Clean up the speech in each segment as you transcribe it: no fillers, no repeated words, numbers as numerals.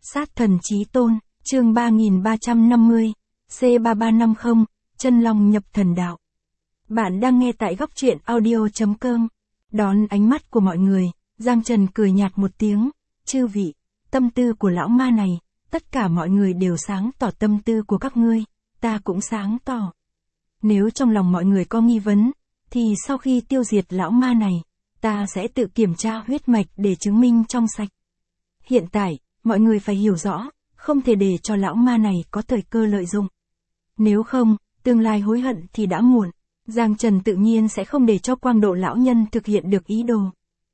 Sát thần chí tôn, chương 3350, C3350, chân long nhập thần đạo. Bạn đang nghe tại góc truyện audio.com. Đón ánh mắt của mọi người, Giang Trần cười nhạt một tiếng, chư vị, tâm tư của lão ma này, tất cả mọi người đều sáng tỏ tâm tư của các ngươi, ta cũng sáng tỏ. Nếu trong lòng mọi người có nghi vấn, thì sau khi tiêu diệt lão ma này, ta sẽ tự kiểm tra huyết mạch để chứng minh trong sạch. Hiện tại, mọi người phải hiểu rõ, không thể để cho lão ma này có thời cơ lợi dụng. Nếu không, tương lai hối hận thì đã muộn. Giang Trần tự nhiên sẽ không để cho Quang Độ lão nhân thực hiện được ý đồ.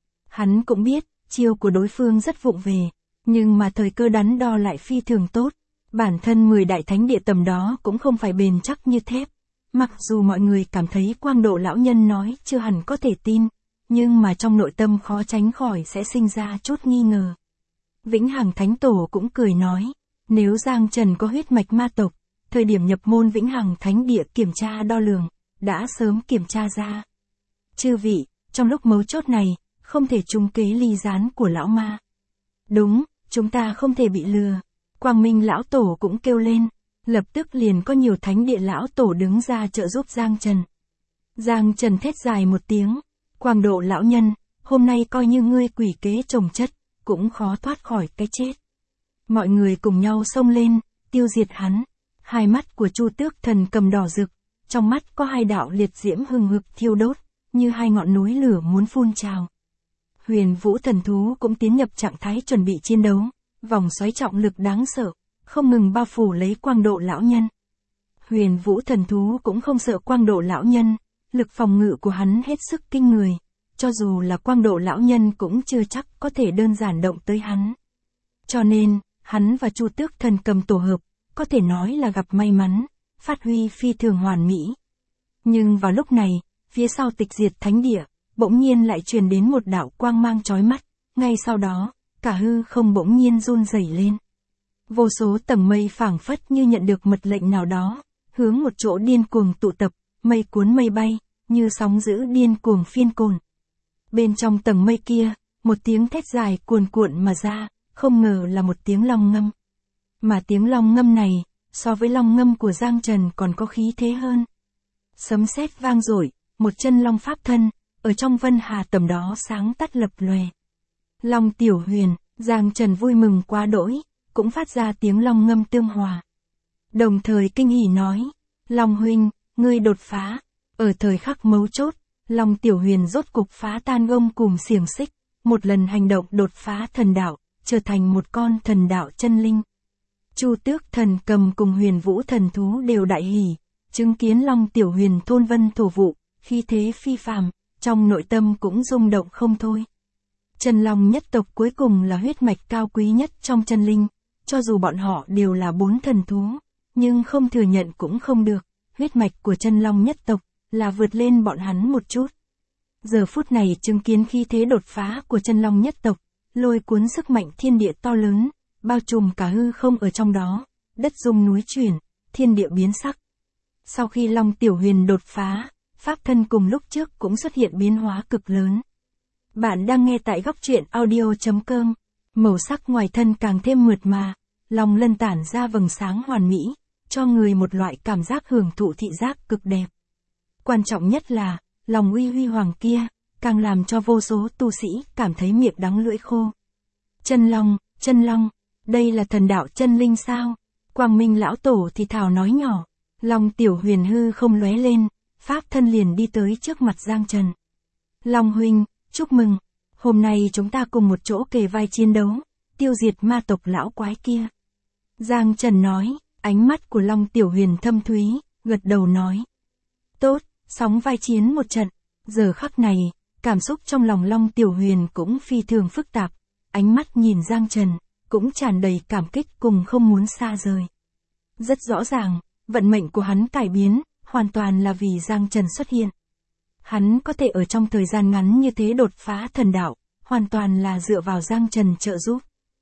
Hắn cũng biết, chiêu của đối phương rất vụng về, nhưng mà thời cơ đắn đo lại phi thường tốt. Bản thân 10 đại thánh địa tầm đó cũng không phải bền chắc như thép. Mặc dù mọi người cảm thấy Quang Độ lão nhân nói chưa hẳn có thể tin, nhưng mà trong nội tâm khó tránh khỏi sẽ sinh ra chút nghi ngờ. Vĩnh Hằng Thánh Tổ cũng cười nói, nếu Giang Trần có huyết mạch ma tộc, thời điểm nhập môn Vĩnh Hằng Thánh Địa kiểm tra đo lường, đã sớm kiểm tra ra. Chư vị, trong lúc mấu chốt này, không thể trúng kế ly gián của lão ma. Đúng, chúng ta không thể bị lừa. Quang Minh lão tổ cũng kêu lên, lập tức liền có nhiều thánh địa lão tổ đứng ra trợ giúp Giang Trần. Giang Trần thét dài một tiếng, Quang Độ lão nhân, hôm nay coi như ngươi quỷ kế chồng chất, cũng khó thoát khỏi cái chết. Mọi người cùng nhau xông lên, tiêu diệt hắn. Hai mắt của Chu Tước Thần Cầm đỏ rực, trong mắt có hai đạo liệt diễm hừng hực thiêu đốt, như hai ngọn núi lửa muốn phun trào. Huyền Vũ Thần Thú cũng tiến nhập trạng thái chuẩn bị chiến đấu, vòng xoáy trọng lực đáng sợ, không ngừng bao phủ lấy Quang Độ lão nhân. Huyền Vũ Thần Thú cũng không sợ Quang Độ lão nhân, lực phòng ngự của hắn hết sức kinh người, cho dù là Quang Độ lão nhân cũng chưa chắc có thể đơn giản động tới hắn. Cho nên, hắn và Chu Tước Thần Cầm tổ hợp, có thể nói là gặp may mắn, phát huy phi thường hoàn mỹ. Nhưng vào lúc này, phía sau Tịch Diệt Thánh Địa, bỗng nhiên lại truyền đến một đạo quang mang chói mắt, ngay sau đó, cả hư không bỗng nhiên run rẩy lên. Vô số tầng mây phảng phất như nhận được mật lệnh nào đó, hướng một chỗ điên cuồng tụ tập, mây cuốn mây bay, như sóng dữ điên cuồng phiên cồn. Bên trong tầng mây kia, một tiếng thét dài cuồn cuộn mà ra, không ngờ là một tiếng long ngâm. Mà tiếng long ngâm này, so với long ngâm của Giang Trần còn có khí thế hơn. Sấm sét vang dội, một chân long pháp thân, ở trong vân hà tầm đó sáng tắt lập lòe. Long Tiểu Huyền, Giang Trần vui mừng quá đỗi, cũng phát ra tiếng long ngâm tương hòa. Đồng thời kinh hỉ nói, Long huynh, ngươi đột phá. Ở thời khắc mấu chốt, Long Tiểu Huyền rốt cục phá tan gông cùm xiềng xích, một lần hành động đột phá thần đạo, trở thành một con thần đạo chân linh. Chu Tước Thần Cầm cùng Huyền Vũ Thần Thú đều đại hỉ, chứng kiến Long Tiểu Huyền thôn vân thổ vụ, khí thế phi phàm, trong nội tâm cũng rung động không thôi. Chân Long nhất tộc cuối cùng là huyết mạch cao quý nhất trong chân linh, cho dù bọn họ đều là 4 thần thú, nhưng không thừa nhận cũng không được, huyết mạch của Chân Long nhất tộc là vượt lên bọn hắn một chút. Giờ phút này chứng kiến khí thế đột phá của Chân Long nhất tộc, lôi cuốn sức mạnh thiên địa to lớn, bao trùm cả hư không ở trong đó, đất rung núi chuyển, thiên địa biến sắc. Sau khi Long Tiểu Huyền đột phá, pháp thân cùng lúc trước cũng xuất hiện biến hóa cực lớn. Bạn đang nghe tại góc truyện audio.com, màu sắc ngoài thân càng thêm mượt mà, long lân tản ra vầng sáng hoàn mỹ, cho người một loại cảm giác hưởng thụ thị giác cực đẹp. Quan trọng nhất là, lòng uy huy hoàng kia, càng làm cho vô số tu sĩ cảm thấy miệng đắng lưỡi khô. Chân Long, đây là thần đạo chân linh sao? Quang Minh lão tổ thì thào nói nhỏ. Long Tiểu Huyền hư không lóe lên, pháp thân liền đi tới trước mặt Giang Trần. Long huynh, chúc mừng, hôm nay chúng ta cùng một chỗ kề vai chiến đấu, tiêu diệt ma tộc lão quái kia. Giang Trần nói, ánh mắt của Long Tiểu Huyền thâm thúy, gật đầu nói. Tốt, sóng vai chiến một trận. Giờ khắc này, cảm xúc trong lòng Long Tiểu Huyền cũng phi thường phức tạp, ánh mắt nhìn Giang Trần, cũng tràn đầy cảm kích cùng không muốn xa rời. Rất rõ ràng, vận mệnh của hắn cải biến, hoàn toàn là vì Giang Trần xuất hiện. Hắn có thể ở trong thời gian ngắn như thế đột phá thần đạo, hoàn toàn là dựa vào Giang Trần trợ giúp.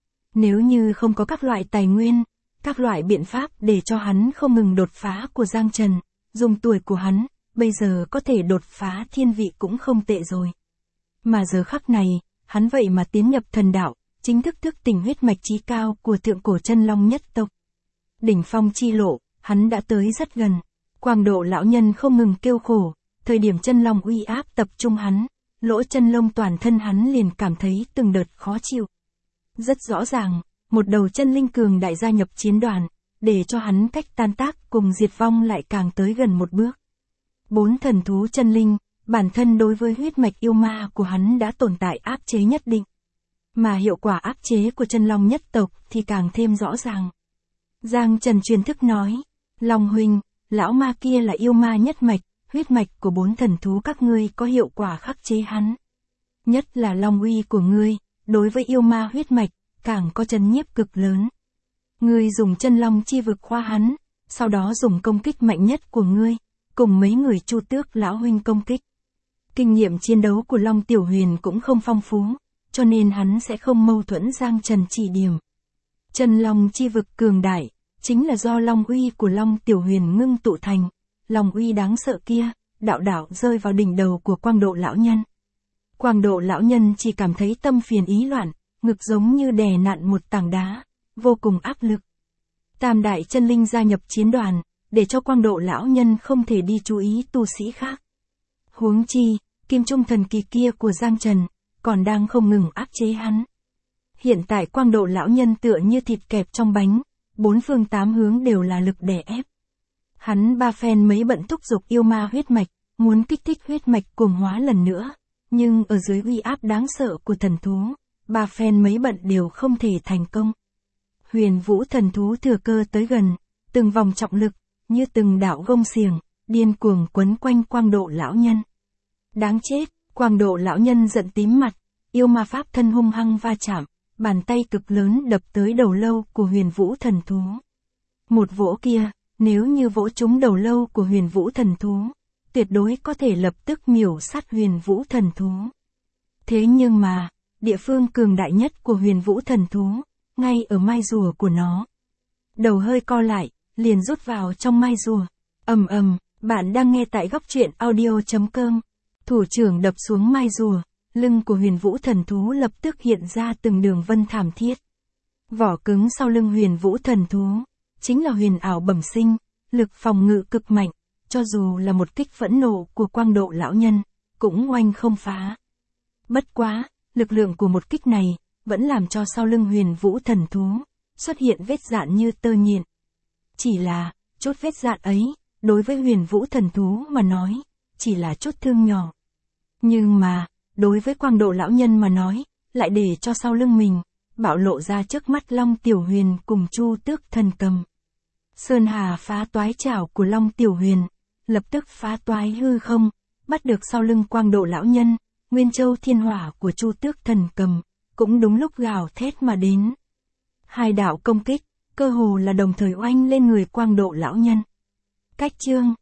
Nếu như không có các loại tài nguyên, các loại biện pháp để cho hắn không ngừng đột phá của Giang Trần, dùng tuổi của hắn, bây giờ có thể đột phá thiên vị cũng không tệ rồi. Mà giờ khắc này, hắn vậy mà tiến nhập thần đạo, chính thức thức tỉnh huyết mạch chí cao của thượng cổ chân long nhất tộc. Đỉnh phong chi lộ, hắn đã tới rất gần. Quang Độ lão nhân không ngừng kêu khổ, thời điểm chân long uy áp tập trung hắn, lỗ chân lông toàn thân hắn liền cảm thấy từng đợt khó chịu. Rất rõ ràng, một đầu chân linh cường đại gia nhập chiến đoàn, để cho hắn cách tan tác cùng diệt vong lại càng tới gần một bước. 4 thần thú chân linh, bản thân đối với huyết mạch yêu ma của hắn đã tồn tại áp chế nhất định. Mà hiệu quả áp chế của chân long nhất tộc thì càng thêm rõ ràng. Giang Trần truyền thức nói, Long huynh, lão ma kia là yêu ma nhất mạch, huyết mạch của 4 thần thú các ngươi có hiệu quả khắc chế hắn. Nhất là long uy của ngươi, đối với yêu ma huyết mạch, càng có chân nhiếp cực lớn. Ngươi dùng chân long chi vực khoa hắn, sau đó dùng công kích mạnh nhất của ngươi, cùng mấy người Chu Tước lão huynh công kích. Kinh nghiệm chiến đấu của Long Tiểu Huyền cũng không phong phú, cho nên hắn sẽ không mâu thuẫn Giang Trần chỉ điểm. Chân long chi vực cường đại, chính là do long uy của Long Tiểu Huyền ngưng tụ thành. Long uy đáng sợ kia, đạo đạo rơi vào đỉnh đầu của Quang Độ lão nhân. Quang Độ lão nhân chỉ cảm thấy tâm phiền ý loạn, ngực giống như đè nặn một tảng đá, vô cùng áp lực. Tam đại chân linh gia nhập chiến đoàn, để cho Quang Độ lão nhân không thể đi chú ý tu sĩ khác. Huống chi, kim trung thần kỳ kia của Giang Trần, còn đang không ngừng áp chế hắn. Hiện tại Quang Độ lão nhân tựa như thịt kẹp trong bánh, 4 phương 8 hướng đều là lực đè ép. Hắn ba phen mấy bận thúc giục yêu ma huyết mạch, muốn kích thích huyết mạch cuồng hóa lần nữa, nhưng ở dưới uy áp đáng sợ của thần thú, ba phen mấy bận đều không thể thành công. Huyền Vũ thần thú thừa cơ tới gần, từng vòng trọng lực, như từng đạo gông xiềng, điên cuồng quấn quanh Quang Độ lão nhân. Đáng chết, Quang Độ lão nhân giận tím mặt, yêu ma pháp thân hung hăng va chạm, bàn tay cực lớn đập tới đầu lâu của Huyền Vũ thần thú. Một vỗ kia, nếu như vỗ trúng đầu lâu của Huyền Vũ thần thú, tuyệt đối có thể lập tức miểu sát Huyền Vũ thần thú. Thế nhưng mà, địa phương cường đại nhất của Huyền Vũ thần thú, ngay ở mai rùa của nó. Đầu hơi co lại, liền rút vào trong mai rùa. Ầm ầm, bạn đang nghe tại góc truyện audio.com. Thủ trưởng đập xuống mai rùa, lưng của Huyền Vũ thần thú lập tức hiện ra từng đường vân thảm thiết. Vỏ cứng sau lưng Huyền Vũ thần thú, chính là huyền ảo bẩm sinh, lực phòng ngự cực mạnh, cho dù là một kích phẫn nộ của Quang Độ lão nhân, cũng oanh không phá. Bất quá, lực lượng của một kích này, vẫn làm cho sau lưng Huyền Vũ thần thú, xuất hiện vết dạn như tơ nhện. Chỉ là, chút vết dạn ấy, đối với Huyền Vũ thần thú mà nói, chỉ là chút thương nhỏ. Nhưng mà, đối với Quang Độ lão nhân mà nói, lại để cho sau lưng mình, bạo lộ ra trước mắt Long Tiểu Huyền cùng Chu Tước thần cầm. Sơn hà phá toái chảo của Long Tiểu Huyền, lập tức phá toái hư không, bắt được sau lưng Quang Độ lão nhân, Nguyên Châu thiên hỏa của Chu Tước thần cầm, cũng đúng lúc gào thét mà đến. Hai đạo công kích, cơ hồ là đồng thời oanh lên người Quang Độ lão nhân. Cách chương